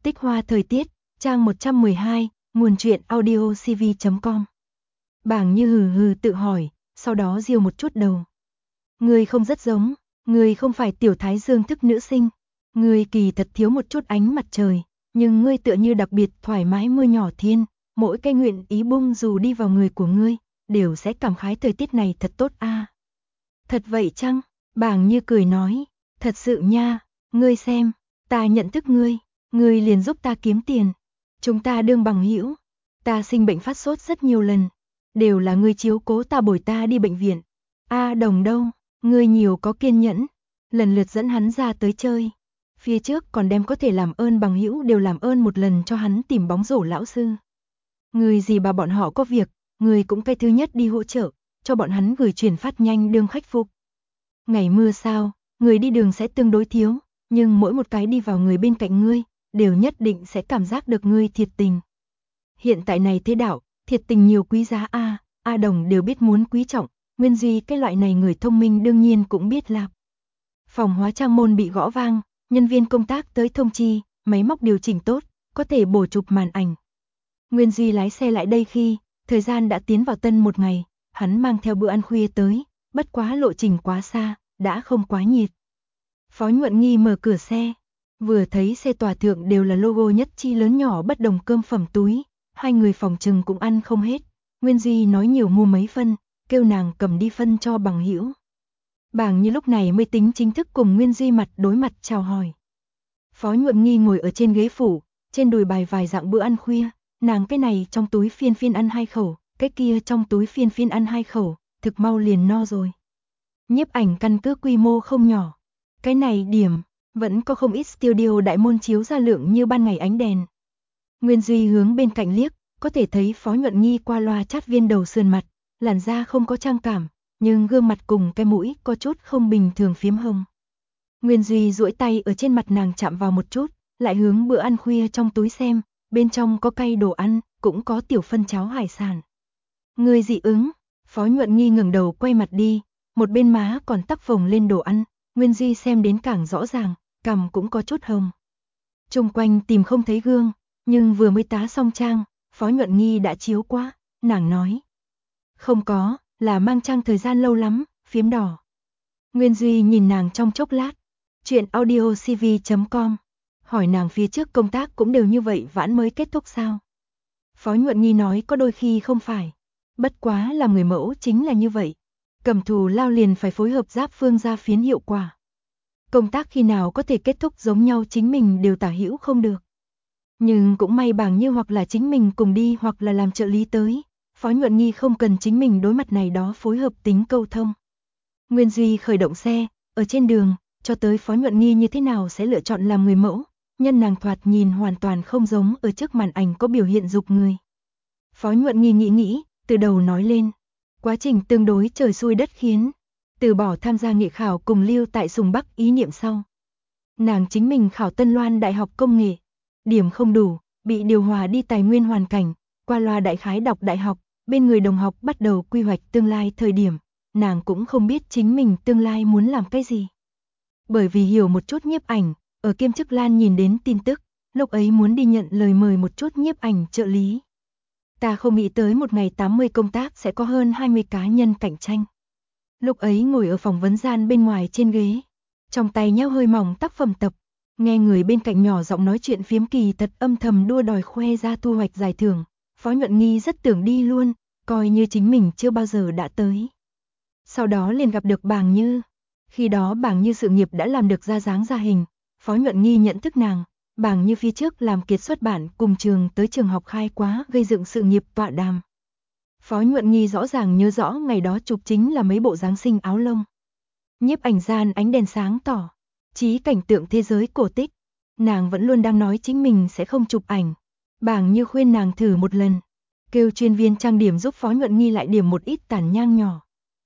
Tích hoa thời tiết, trang 112, nguồn truyện audio cv.com. Bàng Như hừ hừ tự hỏi, sau đó giêu một chút đầu. Ngươi không rất giống, ngươi không phải tiểu thái dương thức nữ sinh, ngươi kỳ thật thiếu một chút ánh mặt trời, nhưng ngươi tựa như đặc biệt thoải mái mưa nhỏ thiên, mỗi cái nguyện ý bung dù đi vào người của ngươi, đều sẽ cảm khái thời tiết này thật tốt a. Thật vậy chăng? Bàng Như cười nói, thật sự nha, ngươi xem, ta nhận thức ngươi liền giúp ta kiếm tiền. Chúng ta đương bằng hữu, ta sinh bệnh phát sốt rất nhiều lần, đều là ngươi chiếu cố ta bồi ta đi bệnh viện. A Đồng đâu, ngươi nhiều có kiên nhẫn, lần lượt dẫn hắn ra tới chơi. Phía trước còn đem có thể làm ơn bằng hữu đều làm ơn một lần cho hắn tìm bóng rổ lão sư. Ngươi gì bà bọn họ có việc, ngươi cũng cái thứ nhất đi hỗ trợ, cho bọn hắn gửi chuyển phát nhanh đương khách phục. Ngày mưa sao, người đi đường sẽ tương đối thiếu, nhưng mỗi một cái đi vào người bên cạnh ngươi, đều nhất định sẽ cảm giác được ngươi thiệt tình. Hiện tại này thế đạo, thiệt tình nhiều quý giá A Đồng đều biết muốn quý trọng, Nguyên Duy cái loại này người thông minh đương nhiên cũng biết lạp. Phòng hóa trang môn bị gõ vang, nhân viên công tác tới thông chi, máy móc điều chỉnh tốt, có thể bổ chụp màn ảnh. Nguyên Duy lái xe lại đây khi, thời gian đã tiến vào tân một ngày, hắn mang theo bữa ăn khuya tới, bất quá lộ trình quá xa, đã không quá nhiệt. Phó Nhuận Nghi mở cửa xe, vừa thấy xe tòa thượng đều là logo nhất chi lớn nhỏ bất đồng cơm phẩm túi, hai người phòng trừng cũng ăn không hết. Nguyên Duy nói nhiều mua mấy phân, kêu nàng cầm đi phân cho bằng hữu. Bàng Như lúc này mới tính chính thức cùng Nguyên Duy mặt đối mặt chào hỏi. Phó Nhuận Nghi ngồi ở trên ghế phủ, trên đùi bài vài dạng bữa ăn khuya, nàng cái này trong túi phiên phiên ăn 2 khẩu, cái kia trong túi phiên phiên ăn 2 khẩu, thực mau liền no rồi. Nhiếp ảnh căn cứ quy mô không nhỏ. Cái này điểm, vẫn có không ít studio đại môn chiếu ra lượng như ban ngày ánh đèn. Nguyên Duy hướng bên cạnh liếc, có thể thấy Phó Nhuận Nghi qua loa chát viên đầu sườn mặt, làn da không có trang cảm, nhưng gương mặt cùng cái mũi có chút không bình thường phiếm hồng. Nguyên Duy duỗi tay ở trên mặt nàng chạm vào một chút, lại hướng bữa ăn khuya trong túi xem, bên trong có cay đồ ăn, cũng có tiểu phân cháo hải sản. Ngươi dị ứng? Phó Nhuận Nghi ngẩng đầu quay mặt đi, một bên má còn tắc phồng lên đồ ăn, Nguyên Duy xem đến càng rõ ràng, cằm cũng có chút hồng. Chung quanh tìm không thấy gương, nhưng vừa mới tá xong trang, Phó Nhuận Nghi đã chiếu qua, nàng nói. Không có, là mang trang thời gian lâu lắm, phiếm đỏ. Nguyên Duy nhìn nàng trong chốc lát, chuyện audio cv.com, hỏi nàng phía trước công tác cũng đều như vậy vãn mới kết thúc sao? Phó Nhuận Nghi nói có đôi khi không phải, bất quá làm người mẫu chính là như vậy. Cầm thù lao liền phải phối hợp giáp phương ra phiến hiệu quả. Công tác khi nào có thể kết thúc giống nhau chính mình đều tả hữu không được. Nhưng cũng may Bàng Như hoặc là chính mình cùng đi hoặc là làm trợ lý tới, Phó Nhuận Nghi không cần chính mình đối mặt này đó phối hợp tính câu thông. Nguyên Duy khởi động xe, ở trên đường, cho tới Phó Nhuận Nghi như thế nào sẽ lựa chọn làm người mẫu, nhân nàng thoạt nhìn hoàn toàn không giống ở trước màn ảnh có biểu hiện dục người. Phó Nhuận Nghi nghĩ, từ đầu nói lên. Quá trình tương đối trời xui đất khiến, từ bỏ tham gia nghị khảo cùng lưu tại Sùng Bắc ý niệm sau. Nàng chính mình khảo Tân Loan Đại học Công nghệ, điểm không đủ, bị điều hòa đi tài nguyên hoàn cảnh, qua loa đại khái đọc đại học, bên người đồng học bắt đầu quy hoạch tương lai thời điểm, nàng cũng không biết chính mình tương lai muốn làm cái gì. Bởi vì hiểu một chút nhiếp ảnh, ở Kiêm Chức Lan nhìn đến tin tức, lúc ấy muốn đi nhận lời mời một chút nhiếp ảnh trợ lý. Ta không nghĩ tới một ngày 80 công tác sẽ có hơn 20 cá nhân cạnh tranh. Lúc ấy ngồi ở phỏng vấn gian bên ngoài trên ghế, trong tay nheo hơi mỏng tác phẩm tập, nghe người bên cạnh nhỏ giọng nói chuyện phiếm kỳ thật âm thầm đua đòi khoe ra thu hoạch giải thưởng, Phó Nhuận Nghi rất tưởng đi luôn, coi như chính mình chưa bao giờ đã tới. Sau đó liền gặp được Bàng Như, khi đó Bàng Như sự nghiệp đã làm được ra dáng ra hình, Phó Nhuận Nghi nhận thức nàng. Bàng Như phía trước làm Kiệt xuất bản cùng trường tới trường học khai quá gây dựng sự nghiệp tọa đàm. Phó Nhuận Nghi rõ ràng nhớ rõ ngày đó chụp chính là mấy bộ Giáng sinh áo lông. Nhiếp ảnh gian ánh đèn sáng tỏ, chí cảnh tượng thế giới cổ tích. Nàng vẫn luôn đang nói chính mình sẽ không chụp ảnh. Bàng Như khuyên nàng thử một lần, kêu chuyên viên trang điểm giúp Phó Nhuận Nghi lại điểm một ít tàn nhang nhỏ.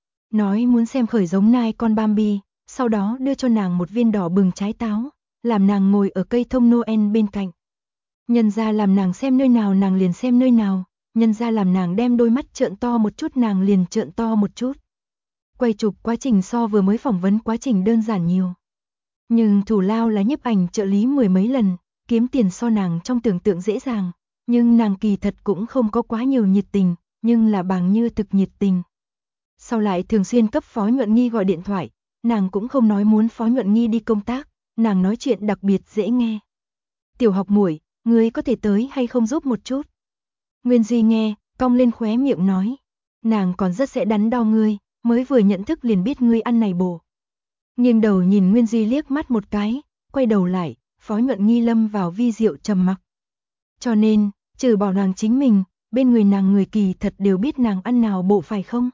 Nói muốn xem khởi giống nai con Bambi, sau đó đưa cho nàng một viên đỏ bừng trái táo. Làm nàng ngồi ở cây thông Noel bên cạnh. Nhân ra làm nàng xem nơi nào nàng liền xem nơi nào, nhân ra làm nàng đem đôi mắt trợn to một chút nàng liền trợn to một chút. Quay chụp quá trình so vừa mới phỏng vấn quá trình đơn giản nhiều. Nhưng thủ lao là nhiếp ảnh trợ lý 10 mấy lần, kiếm tiền so nàng trong tưởng tượng dễ dàng, nhưng nàng kỳ thật cũng không có quá nhiều nhiệt tình, nhưng là Bàng Như thực nhiệt tình. Sau lại thường xuyên cấp Phó Nhuận Nghi gọi điện thoại, nàng cũng không nói muốn Phó Nhuận Nghi đi công tác, nàng nói chuyện đặc biệt dễ nghe. Tiểu học muội, ngươi có thể tới hay không giúp một chút? Nguyên Duy nghe, cong lên khóe miệng nói, nàng còn rất sẽ đắn đo ngươi, mới vừa nhận thức liền biết ngươi ăn này bổ. Nghiêng đầu nhìn Nguyên Duy liếc mắt một cái, quay đầu lại, Phó Nhuận Nghi lâm vào vi diệu trầm mặc. Cho nên, trừ bỏ nàng chính mình, bên người nàng người kỳ thật đều biết nàng ăn nào bộ phải không?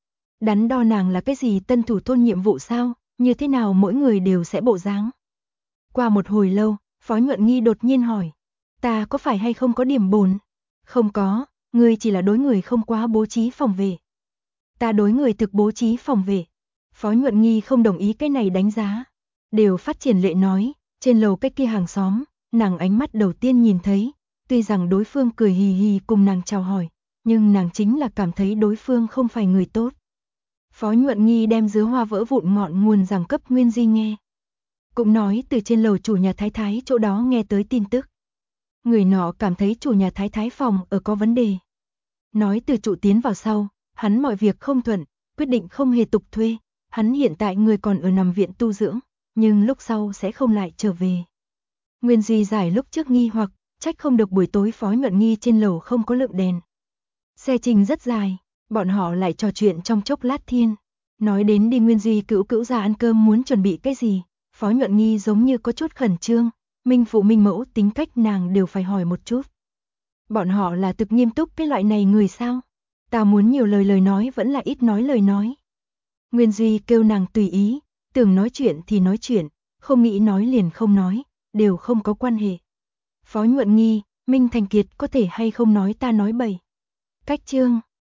Đắn đo nàng là cái gì tân thủ thôn nhiệm vụ sao, như thế nào mỗi người đều sẽ bộ dáng? Qua một hồi lâu, Phó Nhuận Nghi đột nhiên hỏi, ta có phải hay không có điểm bổn? Không có, ngươi chỉ là đối người không quá bố trí phòng vệ. Ta đối người thực bố trí phòng vệ. Phó Nhuận Nghi không đồng ý cái này đánh giá. Đều phát triển lệ nói, trên lầu cái kia hàng xóm, nàng ánh mắt đầu tiên nhìn thấy, tuy rằng đối phương cười hì hì cùng nàng chào hỏi, nhưng nàng chính là cảm thấy đối phương không phải người tốt. Phó Nhuận Nghi đem dứa hoa vỡ vụn ngọn nguồn giảng cấp Nguyên Di nghe. Cũng nói từ trên lầu chủ nhà thái thái chỗ đó nghe tới tin tức. Người nọ cảm thấy chủ nhà thái thái phòng ở có vấn đề. Nói từ trụ tiến vào sau, hắn mọi việc không thuận, quyết định không hề tục thuê. Hắn hiện tại người còn ở nằm viện tu dưỡng, nhưng lúc sau sẽ không lại trở về. Nguyên Duy giải lúc trước nghi hoặc, trách không được buổi tối Phó Nhuận Nghi trên lầu không có lượng đèn. Xe trình rất dài, bọn họ lại trò chuyện trong chốc lát thiên. Nói đến đi Nguyên Duy cữu ra ăn cơm muốn chuẩn bị cái gì, Phó Nhuận Nghi giống như có chút khẩn trương, minh phụ minh mẫu tính cách nàng đều phải hỏi một chút. Bọn họ là thực nghiêm túc cái loại này người sao? Ta muốn nhiều lời nói vẫn là ít nói lời nói. Nguyên Duy kêu nàng tùy ý, tưởng nói chuyện thì nói chuyện, không nghĩ nói liền không nói, đều không có quan hệ. Phó Nhuận Nghi, Minh Thành Kiệt có thể hay không nói ta nói bậy. Cách chương